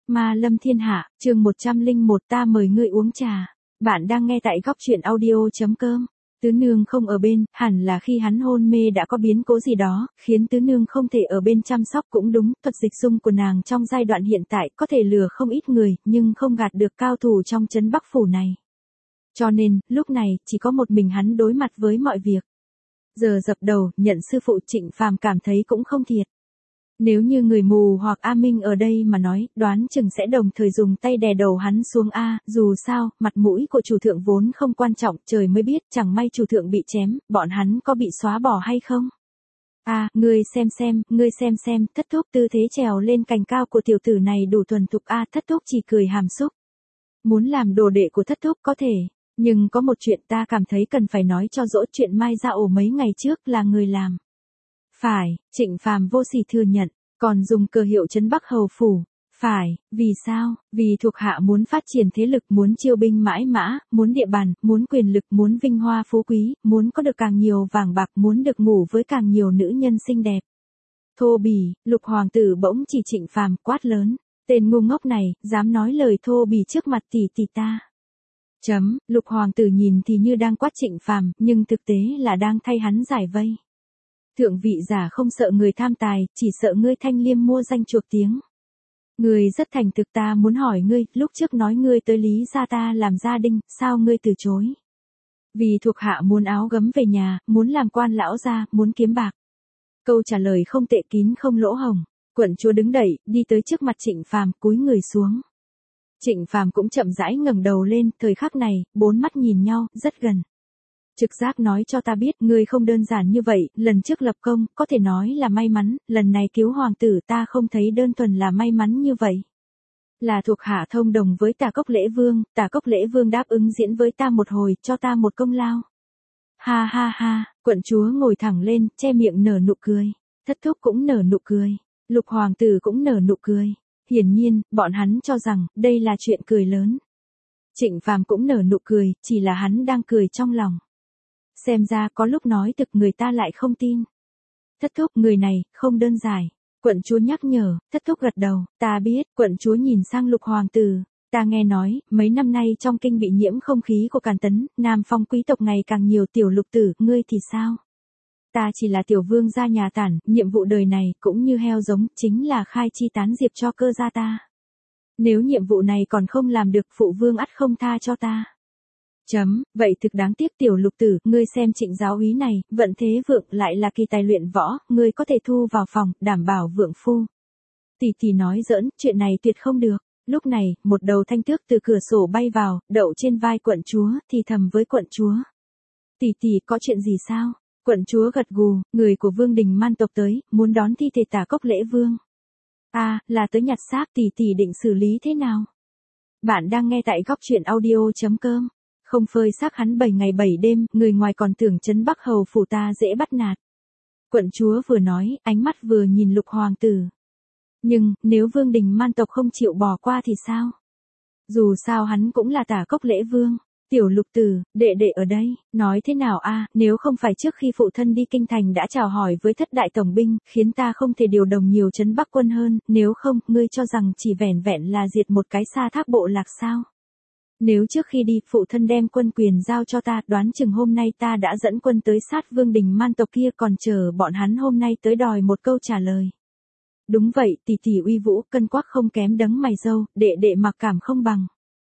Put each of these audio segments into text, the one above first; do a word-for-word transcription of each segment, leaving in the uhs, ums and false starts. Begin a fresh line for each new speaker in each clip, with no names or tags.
Ma lâm thiên hạ, chương một trăm lẻ một ta mời ngươi uống trà. Bạn đang nghe tại góc truyện audio.com. Tứ nương không ở bên, hẳn là khi hắn hôn mê đã có biến cố gì đó, khiến tứ nương không thể ở bên chăm sóc cũng đúng. Thuật dịch dung của nàng trong giai đoạn hiện tại có thể lừa không ít người, nhưng không gạt được cao thủ trong trấn Bắc Phủ này. Cho nên, lúc này, chỉ có một mình hắn đối mặt với mọi việc. Giờ dập đầu, nhận sư phụ Trịnh Phàm cảm thấy cũng không thiệt. Nếu như người mù hoặc A Minh ở đây mà nói, đoán chừng sẽ đồng thời dùng tay đè đầu hắn xuống A, dù sao, mặt mũi của chủ thượng vốn không quan trọng, trời mới biết, chẳng may chủ thượng bị chém, bọn hắn có bị xóa bỏ hay không? A, ngươi xem xem, ngươi xem xem, thất thúc tư thế trèo lên cành cao của tiểu tử này đủ thuần thục A, thất thúc chỉ cười hàm xúc. Muốn làm đồ đệ của thất thúc có thể, nhưng có một chuyện ta cảm thấy cần phải nói cho dỗ chuyện Mai Gia Ổ mấy ngày trước là người làm. Phải, Trịnh Phàm vô sỉ thừa nhận, còn dùng cờ hiệu trấn Bắc Hầu Phủ. Phải, vì sao? Vì thuộc hạ muốn phát triển thế lực, muốn chiêu binh mãi mã, muốn địa bàn, muốn quyền lực, muốn vinh hoa phú quý, muốn có được càng nhiều vàng bạc, muốn được ngủ với càng nhiều nữ nhân xinh đẹp. Thô bỉ, Lục hoàng tử bỗng chỉ Trịnh Phàm quát lớn, tên ngu ngốc này, dám nói lời thô bỉ trước mặt tỷ tỷ ta. Chấm, Lục hoàng tử nhìn thì như đang quát Trịnh Phàm, nhưng thực tế là đang thay hắn giải vây. Thượng vị giả không sợ người tham tài, chỉ sợ ngươi thanh liêm mua danh chuộc tiếng. Ngươi rất thành thực, ta muốn hỏi ngươi, lúc trước nói ngươi tới Lý gia ta làm gia đình, sao ngươi từ chối? Vì thuộc hạ muốn áo gấm về nhà, muốn làm quan lão gia, muốn kiếm bạc. Câu trả lời không tệ, kín không lỗ hổng. Quận chúa đứng dậy, đi tới trước mặt Trịnh Phàm, cúi người xuống. Trịnh Phàm cũng chậm rãi ngẩng đầu lên, thời khắc này, bốn mắt nhìn nhau, rất gần. Trực giác nói cho ta biết, ngươi không đơn giản như vậy, lần trước lập công, có thể nói là may mắn, lần này cứu hoàng tử ta không thấy đơn thuần là may mắn như vậy. Là thuộc hạ thông đồng với Tả Cốc Lễ Vương, Tả Cốc Lễ Vương đáp ứng diễn với ta một hồi, cho ta một công lao. Ha ha ha, quận chúa ngồi thẳng lên, che miệng nở nụ cười. Thất thúc cũng nở nụ cười, Lục hoàng tử cũng nở nụ cười. Hiển nhiên, bọn hắn cho rằng, đây là chuyện cười lớn. Trịnh Phàm cũng nở nụ cười, chỉ là hắn đang cười trong lòng. Xem ra có lúc nói thực người ta lại không tin. Thất thúc, người này, không đơn giản. Quận chúa nhắc nhở, thất thúc gật đầu, ta biết. Quận chúa nhìn sang Lục hoàng tử, ta nghe nói, mấy năm nay trong kinh bị nhiễm không khí của Càn Tấn, Nam Phong quý tộc ngày càng nhiều, tiểu Lục tử, ngươi thì sao? Ta chỉ là tiểu vương gia nhà tản, nhiệm vụ đời này, cũng như heo giống, chính là khai chi tán diệp cho cơ gia ta. Nếu nhiệm vụ này còn không làm được, phụ vương ắt không tha cho ta. Chấm, vậy thực đáng tiếc tiểu Lục tử, ngươi xem Trịnh giáo úy này, vận thế vượng lại là kỳ tài luyện võ, ngươi có thể thu vào phòng, đảm bảo vượng phu. Tỷ tỷ nói giỡn, chuyện này tuyệt không được. Lúc này, một đầu thanh tước từ cửa sổ bay vào, đậu trên vai quận chúa, thì thầm với quận chúa. Tỷ tỷ có chuyện gì sao? Quận chúa gật gù, người của Vương Đình Man tộc tới, muốn đón thi thể Tả Cốc Lễ Vương. À, là tới nhặt xác, tỷ tỷ định xử lý thế nào? Bạn đang nghe tại góc truyện audio.com. Không phơi xác hắn bảy ngày bảy đêm, người ngoài còn tưởng trấn Bắc Hầu Phủ ta dễ bắt nạt. Quận chúa vừa nói, ánh mắt vừa nhìn Lục hoàng tử. Nhưng, nếu Vương Đình Man tộc không chịu bỏ qua thì sao? Dù sao hắn cũng là Tả Cốc Lễ Vương. Tiểu Lục tử, đệ đệ ở đây, nói thế nào a? Nếu không phải trước khi phụ thân đi kinh thành đã chào hỏi với thất đại tổng binh, khiến ta không thể điều động nhiều trấn Bắc quân hơn, nếu không, ngươi cho rằng chỉ vẻn vẹn là diệt một cái Sa Thác bộ lạc sao? Nếu trước khi đi, phụ thân đem quân quyền giao cho ta, đoán chừng hôm nay ta đã dẫn quân tới sát Vương Đình Man tộc kia, còn chờ bọn hắn hôm nay tới đòi một câu trả lời. Đúng vậy, tỷ tỷ uy vũ, cân quắc không kém đấng mày râu, đệ đệ mặc cảm không bằng.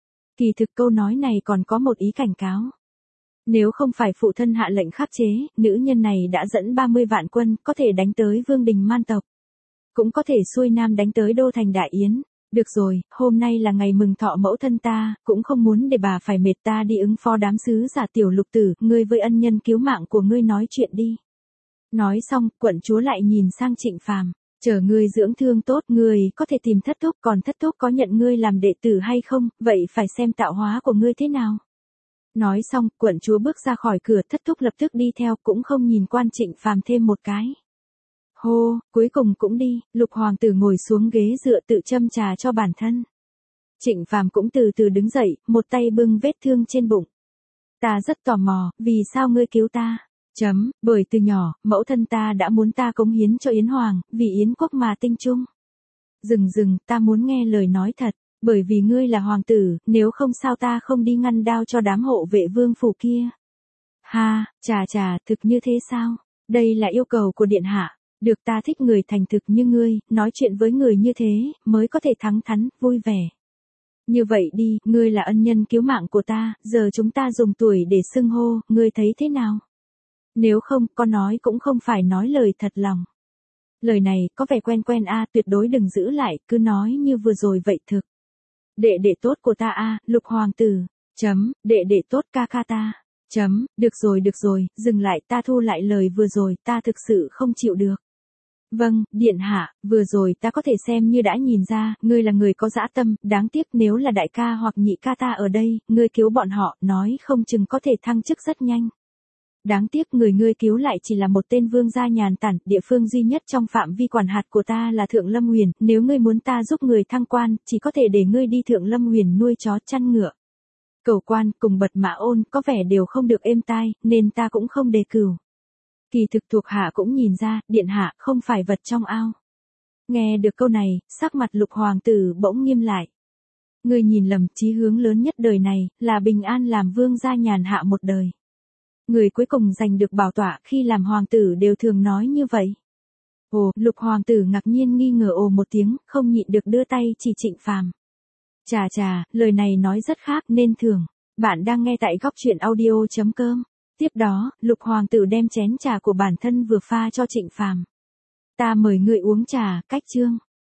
Kỳ thực câu nói này còn có một ý cảnh cáo. Nếu không phải phụ thân hạ lệnh khắc chế, nữ nhân này đã dẫn ba mươi vạn quân, có thể đánh tới Vương Đình Man tộc. Cũng có thể xuôi nam đánh tới Đô Thành Đại Yến. Được rồi, hôm nay là ngày mừng thọ mẫu thân ta, cũng không muốn để bà phải mệt, ta đi ứng phó đám sứ giả. Tiểu Lục tử, ngươi với ân nhân cứu mạng của ngươi nói chuyện đi. Nói xong, quận chúa lại nhìn sang Trịnh Phàm, chờ ngươi dưỡng thương tốt, ngươi có thể tìm thất thúc, còn thất thúc có nhận ngươi làm đệ tử hay không, vậy phải xem tạo hóa của ngươi thế nào. Nói xong, quận chúa bước ra khỏi cửa, thất thúc lập tức đi theo, cũng không nhìn quan Trịnh Phàm thêm một cái. Hô, cuối cùng cũng đi. Lục hoàng tử ngồi xuống ghế dựa tự châm trà cho bản thân. Trịnh Phàm cũng từ từ đứng dậy, một tay bưng vết thương trên bụng. Ta rất tò mò, vì sao ngươi cứu ta? Chấm, bởi từ nhỏ, mẫu thân ta đã muốn ta cống hiến cho Yến Hoàng, vì Yến quốc mà tinh trung. Dừng dừng, ta muốn nghe lời nói thật, bởi vì ngươi là hoàng tử, nếu không sao ta không đi ngăn đao cho đám hộ vệ vương phủ kia. Ha, chà chà, thực như thế sao? Đây là yêu cầu của điện hạ. Được, ta thích người thành thực như ngươi, nói chuyện với người như thế, mới có thể thắng thắn, vui vẻ. Như vậy đi, ngươi là ân nhân cứu mạng của ta, giờ chúng ta dùng tuổi để xưng hô, ngươi thấy thế nào? Nếu không, con nói cũng không phải nói lời thật lòng. Lời này, có vẻ quen quen a, tuyệt đối đừng giữ lại, cứ nói như vừa rồi vậy thực. Đệ đệ tốt của ta a, Lục hoàng tử. Chấm, đệ đệ tốt ca ca ta. Chấm, được rồi được rồi, dừng lại, ta thu lại lời vừa rồi, ta thực sự không chịu được. Vâng, điện hạ, vừa rồi ta có thể xem như đã nhìn ra, ngươi là người có dã tâm, đáng tiếc nếu là đại ca hoặc nhị ca ta ở đây, ngươi cứu bọn họ, nói không chừng có thể thăng chức rất nhanh. Đáng tiếc người ngươi cứu lại chỉ là một tên vương gia nhàn tản, địa phương duy nhất trong phạm vi quản hạt của ta là Thượng Lâm Huyền, nếu ngươi muốn ta giúp người thăng quan, chỉ có thể để ngươi đi Thượng Lâm Huyền nuôi chó chăn ngựa. Cầu quan cùng Bật Mã Ôn có vẻ đều không được êm tai, nên ta cũng không đề cử. Kỳ thực thuộc hạ cũng nhìn ra, điện hạ không phải vật trong ao. Nghe được câu này, sắc mặt Lục hoàng tử bỗng nghiêm lại. Ngươi nhìn lầm, chí hướng lớn nhất đời này, là bình an làm vương gia nhàn hạ một đời. Người cuối cùng giành được bảo tọa khi làm hoàng tử đều thường nói như vậy. Ồ, Lục hoàng tử ngạc nhiên nghi ngờ ồ một tiếng, không nhịn được đưa tay chỉ Trịnh Phàm. Chà chà, lời này nói rất khác nên thường. Bạn đang nghe tại góc truyện audio chấm com. Tiếp đó, Lục hoàng tử đem chén trà của bản thân vừa pha cho Trịnh Phàm. Ta mời ngươi uống trà, cách chương.